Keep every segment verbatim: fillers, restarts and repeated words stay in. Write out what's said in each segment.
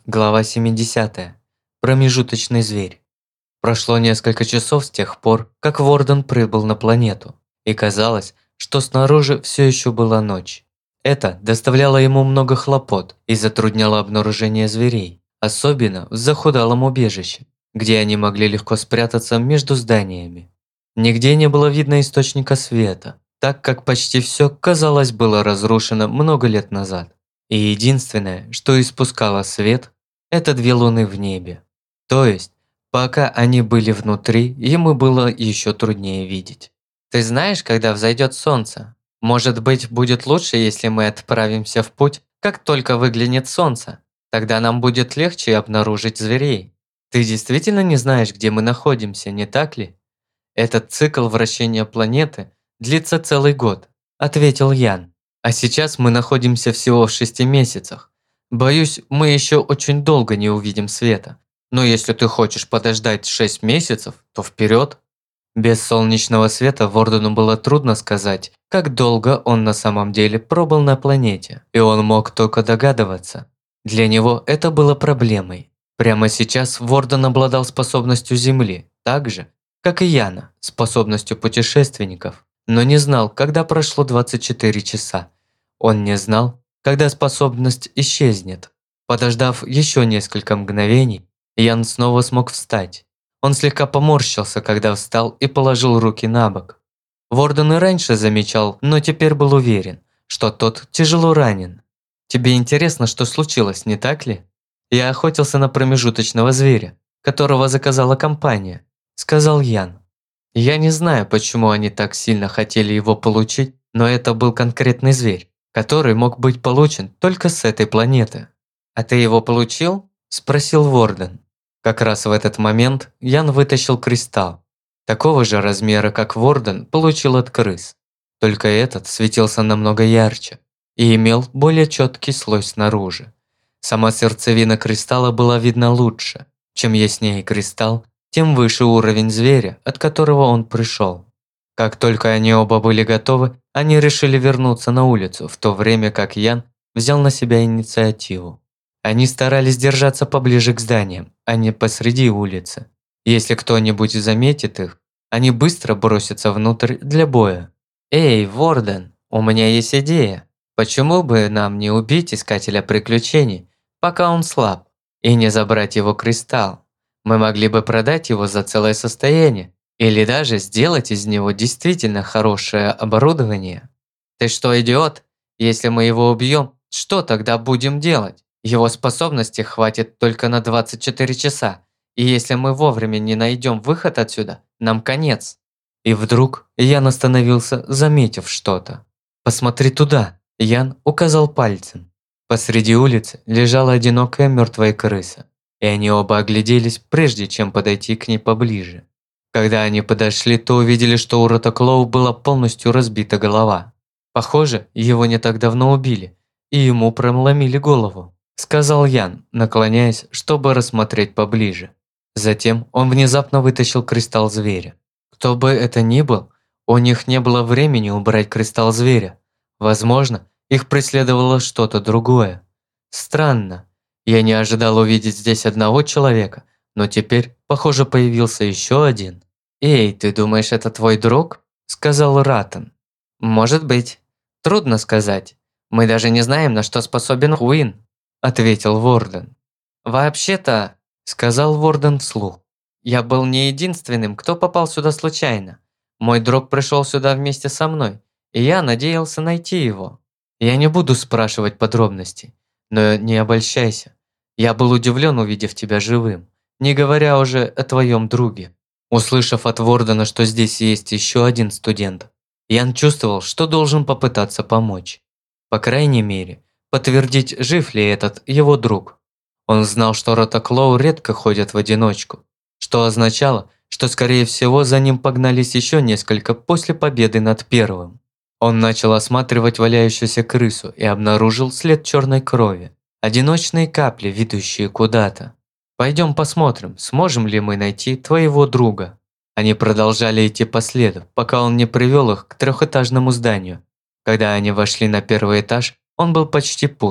Глава семидесятая. Промежуточный зверь. Прошло несколько часов с тех пор, как Ворден прибыл на планету, и казалось, что снаружи все еще была ночь. Это доставляло ему много хлопот и затрудняло обнаружение зверей, особенно в захудалом убежище, где они могли легко спрятаться между зданиями. Нигде не было видно источника света, так как почти все, казалось, было разрушено много лет назад. И единственное, что испускало свет, это две луны в небе. То есть, пока они были внутри, ему было еще труднее видеть. «Ты знаешь, когда взойдет солнце? Может быть, будет лучше, если мы отправимся в путь, как только выглянет солнце? Тогда нам будет легче обнаружить зверей. Ты действительно не знаешь, где мы находимся, не так ли? Этот цикл вращения планеты длится целый год», – ответил Ян. «А сейчас мы находимся всего в шести месяцах. Боюсь, мы еще очень долго не увидим света. Но если ты хочешь подождать шесть месяцев, то вперед». Без солнечного света Вордену было трудно сказать, как долго он на самом деле пробыл на планете, и он мог только догадываться. Для него это было проблемой. Прямо сейчас Ворден обладал способностью Земли, так же, как и Яна, способностью путешественников, но не знал, когда прошло двадцать четыре часа. Он не знал, когда способность исчезнет. Подождав еще несколько мгновений, Ян снова смог встать. Он слегка поморщился, когда встал и положил руки на бок. Ворден и раньше замечал, но теперь был уверен, что тот тяжело ранен. «Тебе интересно, что случилось, не так ли? Я охотился на промежуточного зверя, которого заказала компания», – сказал Ян. «Я не знаю, почему они так сильно хотели его получить, но это был конкретный зверь, который мог быть получен только с этой планеты». «А ты его получил?» – спросил Ворден. Как раз в этот момент Ян вытащил кристалл, такого же размера, как Ворден получил от крыс. Только этот светился намного ярче и имел более четкий слой снаружи. Сама сердцевина кристалла была видна лучше. Чем яснее кристалл, тем выше уровень зверя, от которого он пришел. Как только они оба были готовы, они решили вернуться на улицу, в то время как Ян взял на себя инициативу. Они старались держаться поближе к зданиям, а не посреди улицы. Если кто-нибудь заметит их, они быстро бросятся внутрь для боя. «Эй, Ворден, у меня есть идея. Почему бы нам не убить Искателя Приключений, пока он слаб, и не забрать его кристалл? Мы могли бы продать его за целое состояние, или даже сделать из него действительно хорошее оборудование». «Ты что, идиот? Если мы его убьем, что тогда будем делать? Его способности хватит только на двадцать четыре часа, и если мы вовремя не найдем выход отсюда, нам конец». И вдруг Ян остановился, заметив что-то. «Посмотри туда!» Ян указал пальцем. Посреди улицы лежала одинокая мертвая крыса, и они оба огляделись, прежде чем подойти к ней поближе. Когда они подошли, то увидели, что у Ротоклоу была полностью разбита голова. Похоже, его не так давно убили, и ему проломили голову, сказал Ян, наклоняясь, чтобы рассмотреть поближе. Затем он внезапно вытащил кристалл зверя. Кто бы это ни был, у них не было времени убрать кристалл зверя. Возможно, их преследовало что-то другое. Странно. Я не ожидал увидеть здесь одного человека, но теперь, похоже, появился еще один. «Эй, ты думаешь, это твой друг?» – сказал Ратан. «Может быть. Трудно сказать. Мы даже не знаем, на что способен Хуин», – ответил Ворден. «Вообще-то», – сказал Ворден вслух, – «я был не единственным, кто попал сюда случайно. Мой друг пришел сюда вместе со мной, и я надеялся найти его. Я не буду спрашивать подробностей, но не обольщайся. Я был удивлен, увидев тебя живым, не говоря уже о твоем друге». Услышав от Вордена, что здесь есть еще один студент, Ян чувствовал, что должен попытаться помочь. По крайней мере, подтвердить, жив ли этот его друг. Он знал, что Ротоклоу редко ходят в одиночку, что означало, что скорее всего за ним погнались еще несколько после победы над первым. Он начал осматривать валяющуюся крысу и обнаружил след черной крови, одиночные капли, ведущие куда-то. «Пойдем посмотрим, сможем ли мы найти твоего друга». Они продолжали идти по следу, пока он не привел их к трехэтажному зданию. Когда они вошли на первый этаж, он был почти пуст.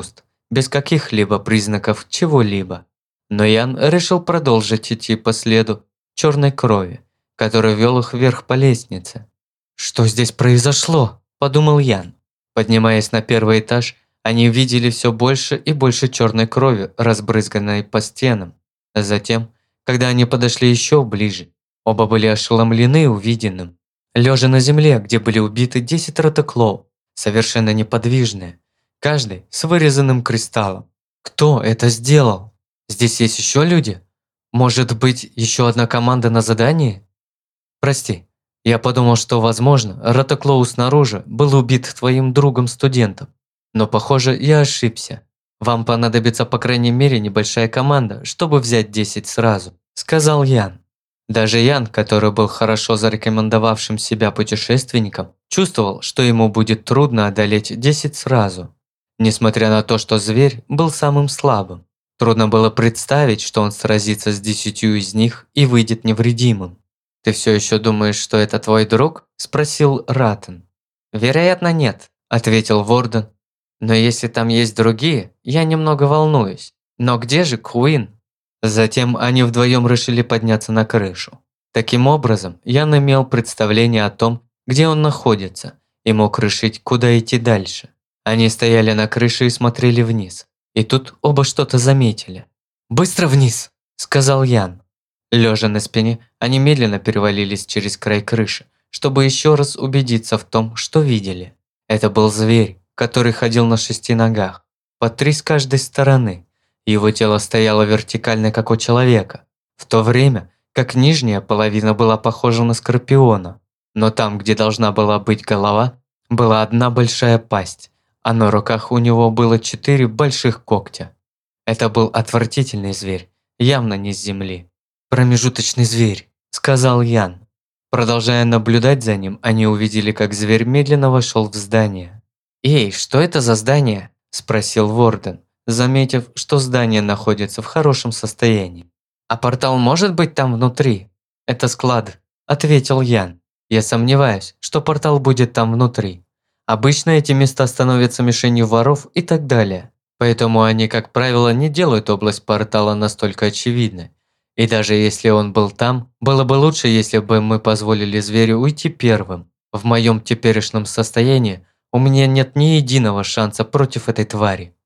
без каких-либо признаков чего-либо. Но Ян решил продолжить идти по следу черной крови, который вел их вверх по лестнице. «Что здесь произошло?» – подумал Ян. Поднимаясь на первый этаж, они видели все больше и больше черной крови, разбрызганной по стенам. Затем, когда они подошли еще ближе, оба были ошеломлены увиденным. Лежа на земле, где были убиты десять ротоклоу, совершенно неподвижные, каждый с вырезанным кристаллом. Кто это сделал? Здесь есть еще люди? Может быть, еще одна команда на задании? Прости, я подумал, что, возможно, Ротоклоу снаружи был убит твоим другом-студентом. Но, похоже, я ошибся. Вам понадобится по крайней мере небольшая команда, чтобы взять десять сразу, сказал Ян. Даже Ян, который был хорошо зарекомендовавшим себя путешественником, чувствовал, что ему будет трудно одолеть десять сразу. Несмотря на то, что зверь был самым слабым, трудно было представить, что он сразится с десятью из них и выйдет невредимым. «Ты все еще думаешь, что это твой друг?» – спросил Раттен. «Вероятно, нет», – ответил Ворден. «Но если там есть другие, я немного волнуюсь. Но где же Куин?» Затем они вдвоем решили подняться на крышу. Таким образом, Ян имел представление о том, где он находится, и мог решить, куда идти дальше. Они стояли на крыше и смотрели вниз. И тут оба что-то заметили. «Быстро вниз!» – сказал Ян. Лежа на спине, они медленно перевалились через край крыши, чтобы еще раз убедиться в том, что видели. Это был зверь, который ходил на шести ногах, по три с каждой стороны. Его тело стояло вертикально, как у человека, в то время как нижняя половина была похожа на скорпиона. Но там, где должна была быть голова, была одна большая пасть, а на руках у него было четыре больших когтя. Это был отвратительный зверь, явно не с земли. «Промежуточный зверь», – сказал Ян. Продолжая наблюдать за ним, они увидели, как зверь медленно вошел в здание. «Эй, что это за здание?» – спросил Ворден, заметив, что здание находится в хорошем состоянии. «А портал может быть там внутри?» «Это склад», – ответил Ян. «Я сомневаюсь, что портал будет там внутри. Обычно эти места становятся мишенью воров и так далее. Поэтому они, как правило, не делают область портала настолько очевидной. И даже если он был там, было бы лучше, если бы мы позволили зверю уйти первым. В моем теперешнем состоянии у меня нет ни единого шанса против этой твари».